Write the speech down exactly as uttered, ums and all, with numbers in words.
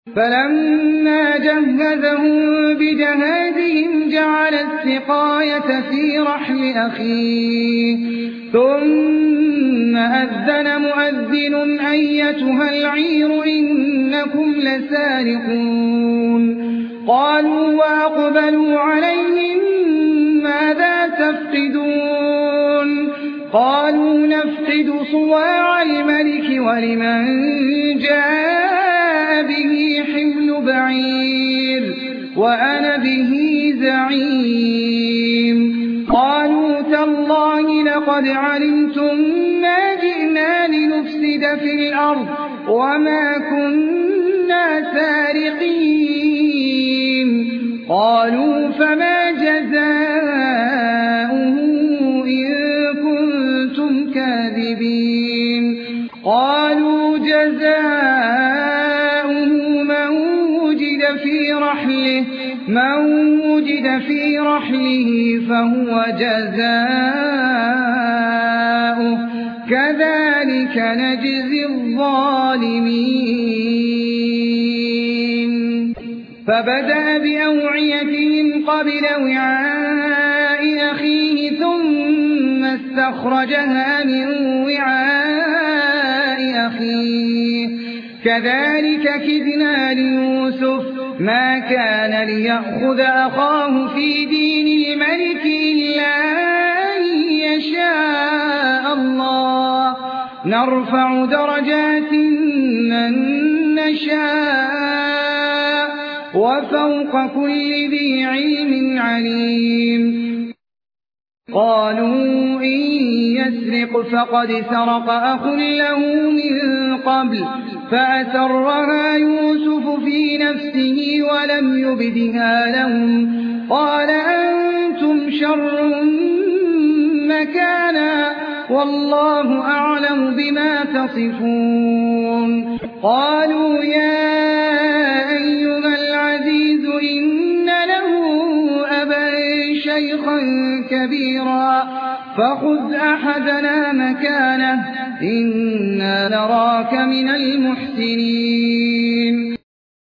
فلما جهزهم بجهازهم جعل السقاية في رحل أخيه ثم أذن مؤذن أيتها العير إنكم لسارقون قالوا وأقبلوا عليهم ماذا تفقدون قالوا نفقد صواع الملك ولمن جاء به حمل بعير وأنا به زعيم قالوا تالله لقد علمتم ما جئنا لنفسد في الأرض وما كنا سارقين قالوا فما جزاؤه إن كنتم كاذبين قالوا جزاؤه من وجد في رحله من وجد في رحله فهو جزاؤه كذلك نجزي الظالمين فبدأ بأوعيتهم قبل وعاء أخيه ثم استخرجها من وعاء أخيه كذلك كدنا ليوسف ما كان ليأخذ أخاه في دين الملك إلا أن يشاء الله نرفع درجات من نشاء وفوق كل ذي علم عليم قالوا إن يسرق فقد سرق أخ له من قبل فأسرها يوسف في نفسه ولم يبدها لهم قال أنتم شر مكانا والله أعلم بما تصفون قالوا يا أيها العزيز إن له أبا شيخا كبيرا فخذ أحدنا مكانه إنا نراك من المحسنين